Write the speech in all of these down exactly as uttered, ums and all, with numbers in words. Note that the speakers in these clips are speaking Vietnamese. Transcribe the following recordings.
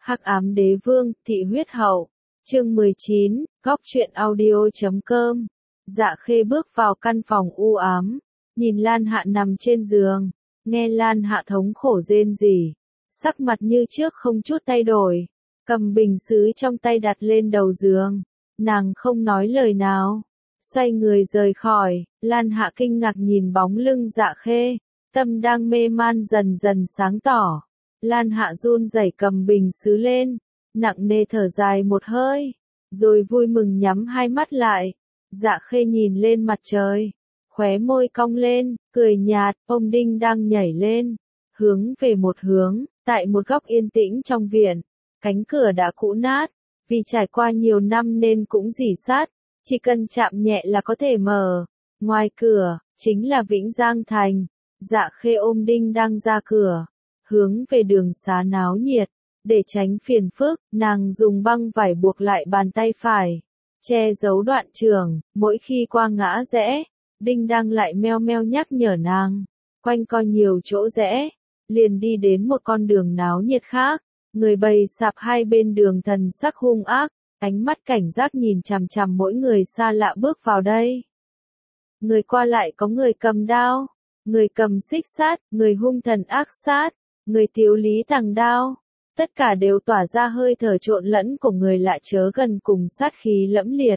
Hắc ám đế vương, thị huyết hậu. Chương mười chín, góc truyện audio.com. Dạ Khê bước vào căn phòng u ám, nhìn Lan Hạ nằm trên giường, nghe Lan Hạ thống khổ rên rỉ, sắc mặt như trước không chút thay đổi, cầm bình sứ trong tay đặt lên đầu giường, nàng không nói lời nào, xoay người rời khỏi. Lan Hạ kinh ngạc nhìn bóng lưng Dạ Khê, tâm đang mê man dần dần sáng tỏ. Lan Hạ run rẩy cầm bình sứ lên, nặng nề thở dài một hơi, rồi vui mừng nhắm hai mắt lại. Dạ Khê nhìn lên mặt trời, khóe môi cong lên, cười nhạt. Ông Đinh đang nhảy lên, hướng về một hướng, tại một góc yên tĩnh trong viện. Cánh cửa đã cũ nát, vì trải qua nhiều năm nên cũng rỉ sắt, chỉ cần chạm nhẹ là có thể mở. Ngoài cửa, chính là Vĩnh Giang Thành. Dạ Khê ôm Đinh đang ra cửa, hướng về đường xá náo nhiệt. Để tránh phiền phức, nàng dùng băng vải buộc lại bàn tay phải, che giấu đoạn trường. Mỗi khi qua ngã rẽ, Đinh đang lại meo meo nhắc nhở nàng, quanh co nhiều chỗ rẽ, liền đi đến một con đường náo nhiệt khác. Người bày sạp hai bên đường thần sắc hung ác, ánh mắt cảnh giác nhìn chằm chằm mỗi người xa lạ bước vào đây. Người qua lại có người cầm đao, người cầm xích sắt, người hung thần ác sát, người tiếu lý tàng đao. Tất cả đều tỏa ra hơi thở trộn lẫn của người lạ chớ gần cùng sát khí lẫm liệt.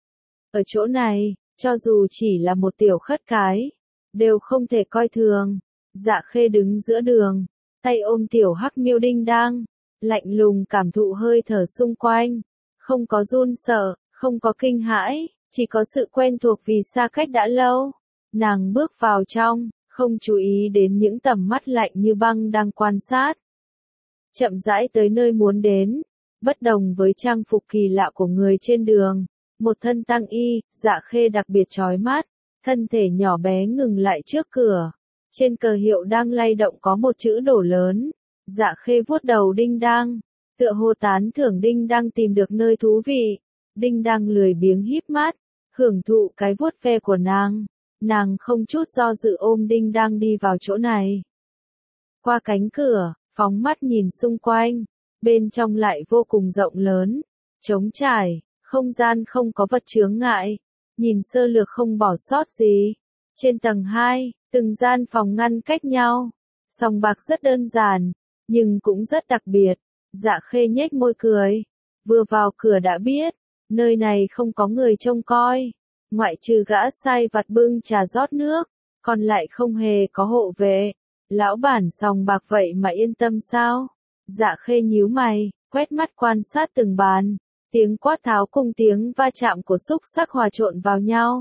Ở chỗ này, cho dù chỉ là một tiểu khất cái, đều không thể coi thường. Dạ Khê đứng giữa đường, tay ôm tiểu hắc miêu Đinh đang, lạnh lùng cảm thụ hơi thở xung quanh, không có run sợ, không có kinh hãi, chỉ có sự quen thuộc vì xa cách đã lâu. Nàng bước vào trong, không chú ý đến những tầm mắt lạnh như băng đang quan sát. Chậm rãi tới nơi muốn đến, bất đồng với trang phục kỳ lạ của người trên đường, một thân tăng y. Dạ Khê đặc biệt chói mắt, thân thể nhỏ bé ngừng lại trước cửa. Trên cờ hiệu đang lay động có một chữ đổ lớn. Dạ Khê vuốt đầu Đinh đang, tựa hồ tán thưởng Đinh đang tìm được nơi thú vị. Đinh đang lười biếng híp mắt, hưởng thụ cái vuốt ve của nàng. Nàng không chút do dự ôm Đinh đang đi vào chỗ này. Qua cánh cửa, phóng mắt nhìn xung quanh, bên trong lại vô cùng rộng lớn, trống trải, không gian không có vật chướng ngại, nhìn sơ lược không bỏ sót gì. Trên tầng hai, từng gian phòng ngăn cách nhau, sòng bạc rất đơn giản, nhưng cũng rất đặc biệt. Dạ Khê nhếch môi cười, vừa vào cửa đã biết, nơi này không có người trông coi, ngoại trừ gã sai vặt bưng trà rót nước, còn lại không hề có hộ vệ. Lão bản sòng bạc vậy mà yên tâm sao? Dạ Khê nhíu mày, quét mắt quan sát từng bàn, tiếng quát tháo cùng tiếng va chạm của xúc xắc hòa trộn vào nhau.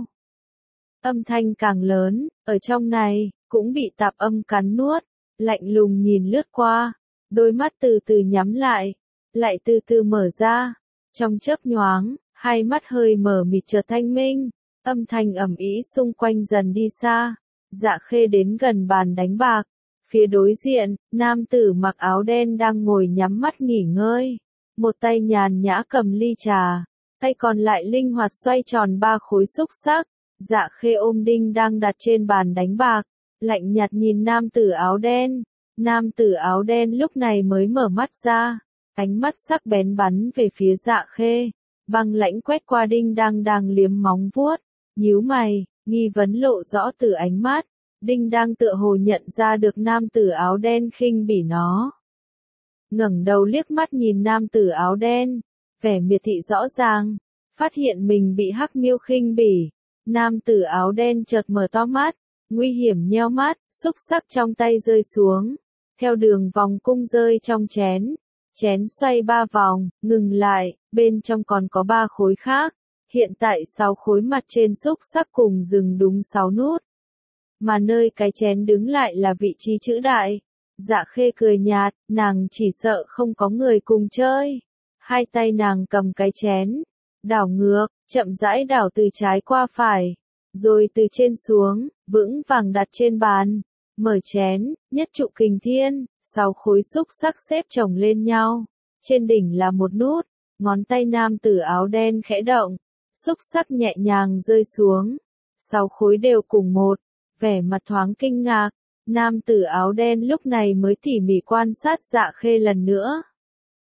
Âm thanh càng lớn, ở trong này, cũng bị tạp âm cắn nuốt, lạnh lùng nhìn lướt qua, đôi mắt từ từ nhắm lại, lại từ từ mở ra. Trong chớp nhoáng, hai mắt hơi mở mịt chợt thanh minh, âm thanh ầm ĩ xung quanh dần đi xa. Dạ Khê đến gần bàn đánh bạc. Phía đối diện, nam tử mặc áo đen đang ngồi nhắm mắt nghỉ ngơi. Một tay nhàn nhã cầm ly trà, tay còn lại linh hoạt xoay tròn ba khối xúc xắc. Dạ Khê ôm Đinh đang đặt trên bàn đánh bạc, lạnh nhạt nhìn nam tử áo đen. Nam tử áo đen lúc này mới mở mắt ra, ánh mắt sắc bén bắn về phía Dạ Khê, băng lãnh quét qua Đinh đang đang liếm móng vuốt, nhíu mày, nghi vấn lộ rõ từ ánh mắt. Đinh đang tựa hồ nhận ra được nam tử áo đen khinh bỉ nó. Ngẩng đầu liếc mắt nhìn nam tử áo đen, vẻ miệt thị rõ ràng, phát hiện mình bị hắc miêu khinh bỉ. Nam tử áo đen chợt mở to mắt, nguy hiểm nheo mắt, xúc xắc trong tay rơi xuống, theo đường vòng cung rơi trong chén. Chén xoay ba vòng, ngừng lại, bên trong còn có ba khối khác. Hiện tại sáu khối mặt trên xúc xắc cùng dừng đúng sáu nút. Mà nơi cái chén đứng lại là vị trí chữ đại. Dạ Khê cười nhạt, nàng chỉ sợ không có người cùng chơi. Hai tay nàng cầm cái chén, đảo ngược, chậm rãi đảo từ trái qua phải, rồi từ trên xuống, vững vàng đặt trên bàn. Mở chén, nhất trụ kình thiên, sáu khối xúc xắc xếp chồng lên nhau. Trên đỉnh là một nút, ngón tay nam tử áo đen khẽ động, xúc xắc nhẹ nhàng rơi xuống. Sáu khối đều cùng một. Vẻ mặt thoáng kinh ngạc, nam tử áo đen lúc này mới tỉ mỉ quan sát Dạ Khê lần nữa.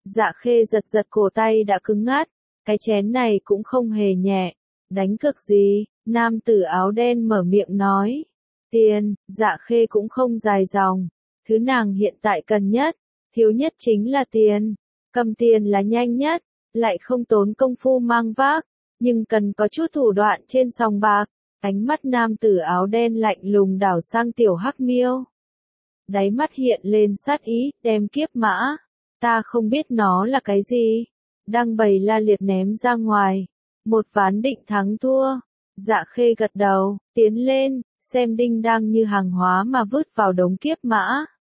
Dạ Khê giật giật cổ tay đã cứng ngắt, cái chén này cũng không hề nhẹ. Đánh cược gì? Nam tử áo đen mở miệng nói. Tiền. Dạ Khê cũng không dài dòng. Thứ nàng hiện tại cần nhất, thiếu nhất chính là tiền. Cầm tiền là nhanh nhất, lại không tốn công phu mang vác, nhưng cần có chút thủ đoạn trên sòng bạc. Ánh mắt nam tử áo đen lạnh lùng đảo sang tiểu hắc miêu. Đáy mắt hiện lên sát ý, đem kiếp mã. Ta không biết nó là cái gì. Đang bày la liệt ném ra ngoài. Một ván định thắng thua. Dạ Khê gật đầu, tiến lên, xem đinh đang như hàng hóa mà vứt vào đống kiếp mã.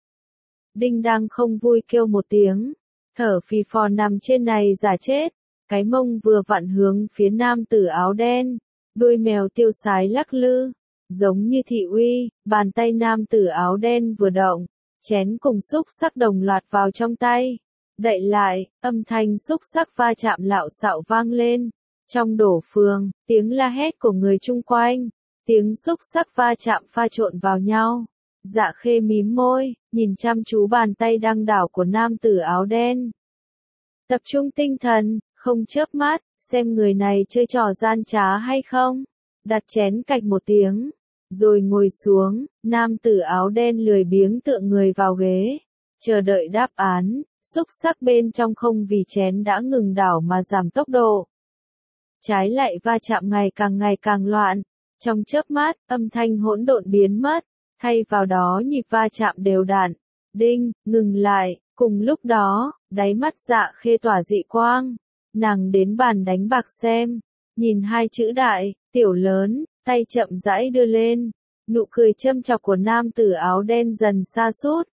Đinh đang không vui kêu một tiếng, thở phì phò nằm trên này giả chết, cái mông vừa vặn hướng phía nam tử áo đen, đuôi mèo tiêu sái lắc lư, giống như thị uy, bàn tay nam tử áo đen vừa động, chén cùng xúc sắc đồng loạt vào trong tay, đậy lại, âm thanh xúc sắc va chạm lạo xạo vang lên, trong đổ phường, tiếng la hét của người chung quanh, tiếng xúc sắc va chạm pha trộn vào nhau. Dạ Khê mím môi, nhìn chăm chú bàn tay đang đảo của nam tử áo đen. Tập trung tinh thần, không chớp mắt, xem người này chơi trò gian trá hay không. Đặt chén cạch một tiếng, rồi ngồi xuống, nam tử áo đen lười biếng tựa người vào ghế, chờ đợi đáp án, xúc sắc bên trong không vì chén đã ngừng đảo mà giảm tốc độ. Trái lại va chạm ngày càng ngày càng loạn, trong chớp mắt, âm thanh hỗn độn biến mất. Thay vào đó nhịp va chạm đều đặn, đinh, ngừng lại, cùng lúc đó, đáy mắt Dạ Khê tỏa dị quang, nàng đến bàn đánh bạc xem, nhìn hai chữ đại, tiểu lớn, tay chậm rãi đưa lên, nụ cười châm chọc của nam tử áo đen dần sa sút.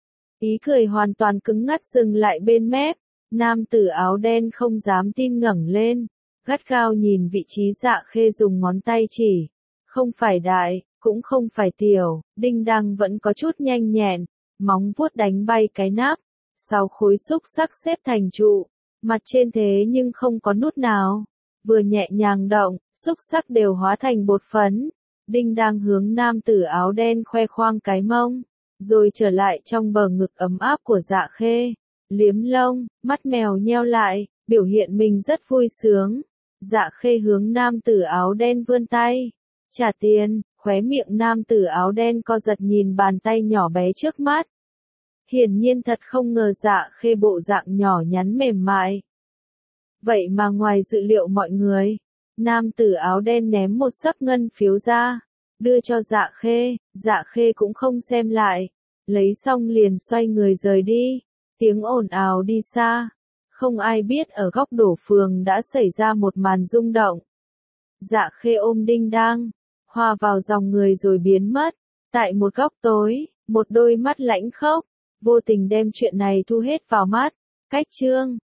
Ý cười hoàn toàn cứng ngắt dừng lại bên mép, nam tử áo đen không dám tin ngẩng lên, gắt gao nhìn vị trí Dạ Khê dùng ngón tay chỉ, không phải đại. Cũng không phải tiểu, đinh đang vẫn có chút nhanh nhẹn, móng vuốt đánh bay cái nắp, sau khối xúc sắc xếp thành trụ, mặt trên thế nhưng không có nút nào, vừa nhẹ nhàng động, xúc sắc đều hóa thành bột phấn, đinh đang hướng nam tử áo đen khoe khoang cái mông, rồi trở lại trong bờ ngực ấm áp của Dạ Khê, liếm lông, mắt mèo nheo lại, biểu hiện mình rất vui sướng, Dạ Khê hướng nam tử áo đen vươn tay, trả tiền. Khóe miệng nam tử áo đen co giật nhìn bàn tay nhỏ bé trước mắt. Hiển nhiên thật không ngờ Dạ Khê bộ dạng nhỏ nhắn mềm mại. Vậy mà ngoài dự liệu mọi người, nam tử áo đen ném một xấp ngân phiếu ra, đưa cho Dạ Khê, Dạ Khê cũng không xem lại, lấy xong liền xoay người rời đi, tiếng ồn ào đi xa. Không ai biết ở góc đổ phường đã xảy ra một màn rung động. Dạ Khê ôm đinh đang. Hòa vào dòng người rồi biến mất. Tại một góc tối, một đôi mắt lãnh khốc, vô tình đem chuyện này thu hết vào mắt. Cách chương